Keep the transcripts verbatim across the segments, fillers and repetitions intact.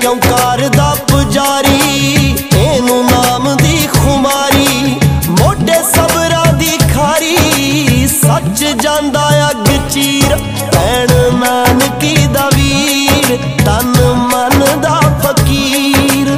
चौंकार दा पुजारी, एनू नाम दी खुमारी, मोटे सबरां दी खारी, सच जांदा अग चीर, भैण नानकी दा वीर, तन मन दा फकीर।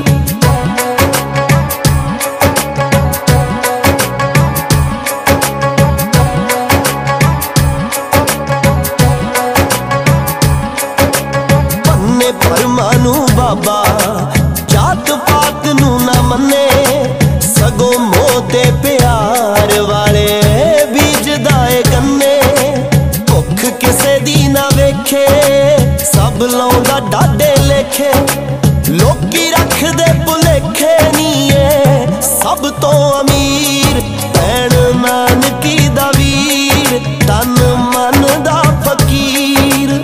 मन्ने परमानू बाबा, जात पात नू ना मन्ने, सगों मोते प्यार वाले बीजदा ए गन्ने। भुख किसे दी ना वेखे, सब लाउंदा डाडे लेखे, लोकी रखदे भुलेखे नीए सब तो अमीर, भैण नानकी दा वीर, तन मन दा फकीर।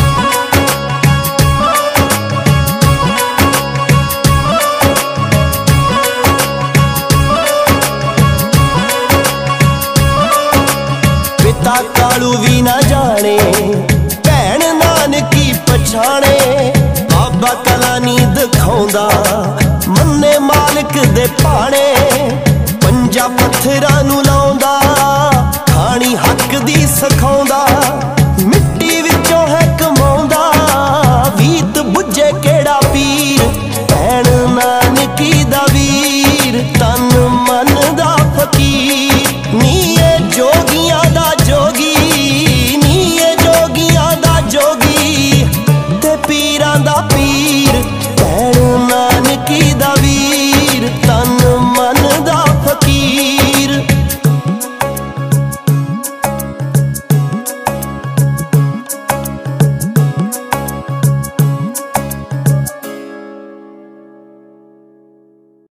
पिता कालू भी ना जाने, भैण नानकी पछाणे, बाबा कलानी दिखाउंदा मन्ने मालिक दे पाणे। पंजा पत्थरां नू लाउंदा, खानी हक दी सिखाउंदा,